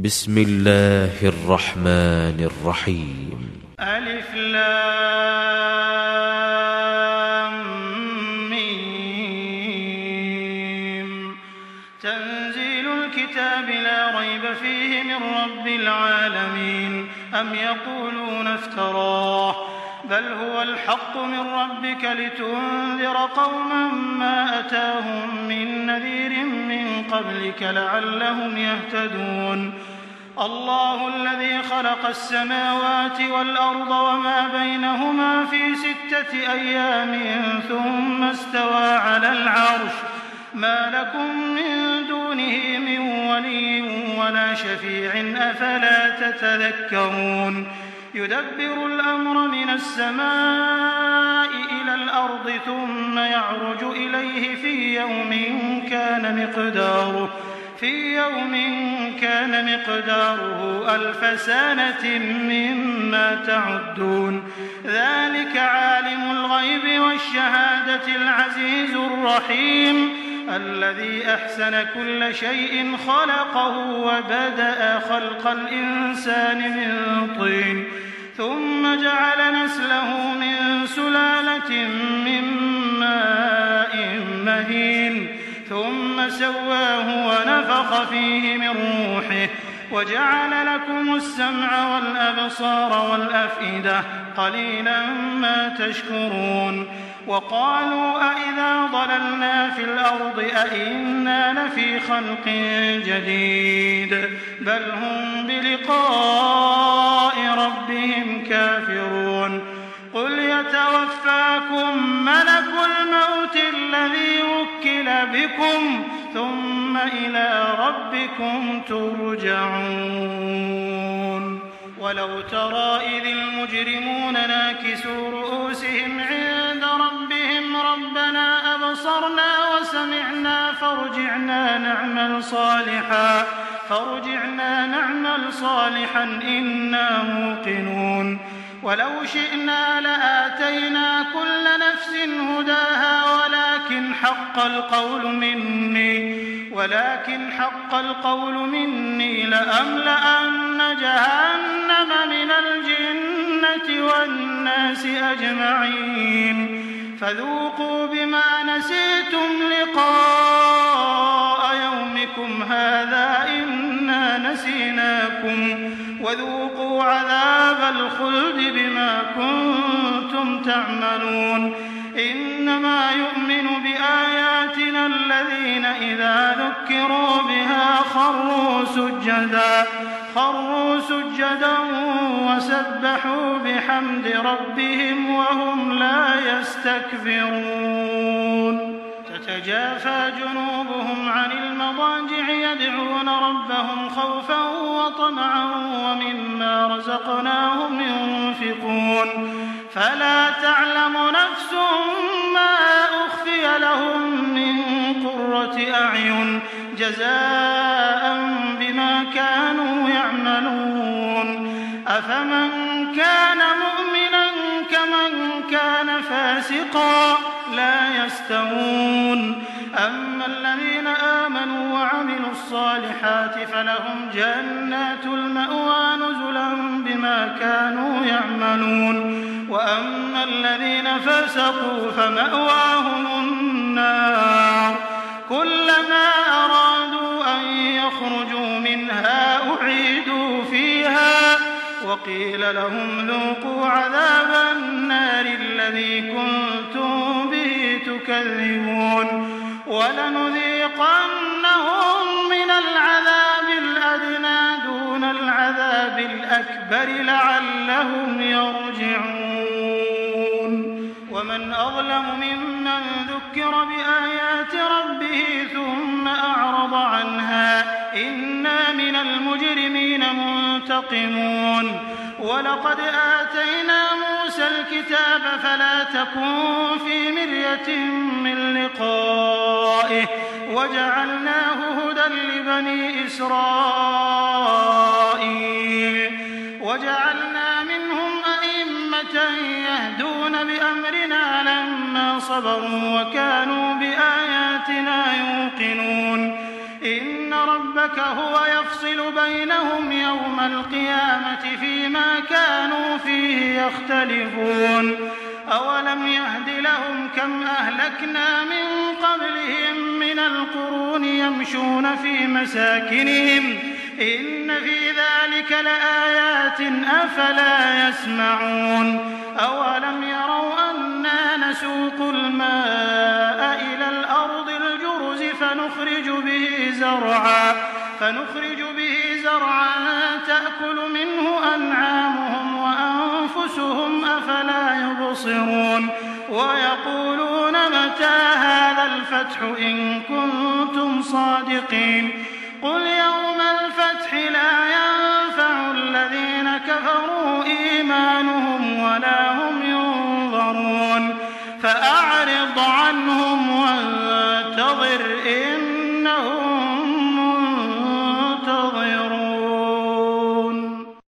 بسم الله الرحمن الرحيم. ألف لام ميم. تنزيل الكتاب لا ريب فيه من رب العالمين. أم يقولون افتراه بل هو الحق من ربك لتنذر قوما ما أتاهم من نذير من قبلك لعلهم يهتدون. الله الذي خلق السماوات والأرض وما بينهما في 6 أيام ثم استوى على العرش ما لكم من دونه من ولي ولا شفيع أفلا تتذكرون. يدبر الأمر من السماء إلى الأرض ثم يعرج إليه في يوم كان مقداره 1000 سنة مما تعدون. ذلك عالم الغيب والشهادة العزيز الرحيم الذي أحسن كل شيء خلقه وبدأ خلق الإنسان من طين ثم جعل نسله من سلالة من ماء مهين ثم سواه ونفخ فيه من روحه وجعل لكم السمع والأبصار والأفئدة قليلا ما تشكرون. وقالوا أئذا ضللنا في الأرض أئنا لفي خلق جديد بل هم بلقاء ربهم كافرون. قل يتوفاكم ملك الموت الذي وكل بكم ثم إلى ربكم ترجعون. ولو ترى إذ المجرمون ناكسوا رؤوسهم عند ربهم ربنا أبصرنا وسمعنا فارجعنا نعمل صالحا إنا موقنون. ولو شئنا لآتينا كل نفس هداها ولكن حق القول مني لأملأن جهنم من الجنة والناس أجمعين. فذوقوا بما نسيتم لقاء يومكم هذا إنا نسيناكم وذوقوا عذاب الخلد بما كنتم تعملون. إنما يؤمن بآياتنا الذين إذا ذكروا بها خروا سجدا وسبحوا بحمد ربهم وهم لا يستكبرون. تتجافى جنوبهم عن المضاجع يدعون ربهم خوفا وطمعا ومما رزقناهم ينفقون. فلا تعلم نفس ما أخفي لهم من قرة أعين جزاء بما كانوا يعملون. أفمن كان مؤمنا كمن كان فاسقا لا يستوون. أما الذين آمنوا وعملوا الصالحات فلهم جنات المأوى نزلا بما كانوا يعملون. وأما الذين فسقوا فمأواهم النار كلما أرادوا أن يخرجوا منها أعيدوا فيها وقيل لهم ذوقوا عذاب النار الذي كنتم به تكذبون. ولنذيقنهم من العذاب الأدنى دون العذاب الأكبر لعلهم يرجعون. ومن أظلم ممن ذكر بآيات ربه ثم أعرض عنها إنا من المجرمين منتقمون. ولقد آتينا موسى الكتاب فلا تكن في مرية من لقائه وجعلناه هدى لبني إسرائيل وجعلنا منهم أئمة يهدون بأمرنا لما صبروا وكانوا بآياتنا يوقنون. إن ربك ربك هو يفصل بينهم يوم القيامة فيما كانوا فيه يختلفون أولم يهد لهم كم أهلكنا من قبلهم من القرون يمشون في مساكنهم إن في ذلك لآيات أفلا يسمعون أولم يروا أنا نسوق الماء إلى الأرض الجرز فنخرج به زرعا تأكل منه أنعامهم وأنفسهم أفلا يبصرون ويقولون متى هذا الفتح إن كنتم صادقين قل يوم الفتح لا ينفع الذين كفروا إيمانهم ولا هم ينظرون فأعرض عنهم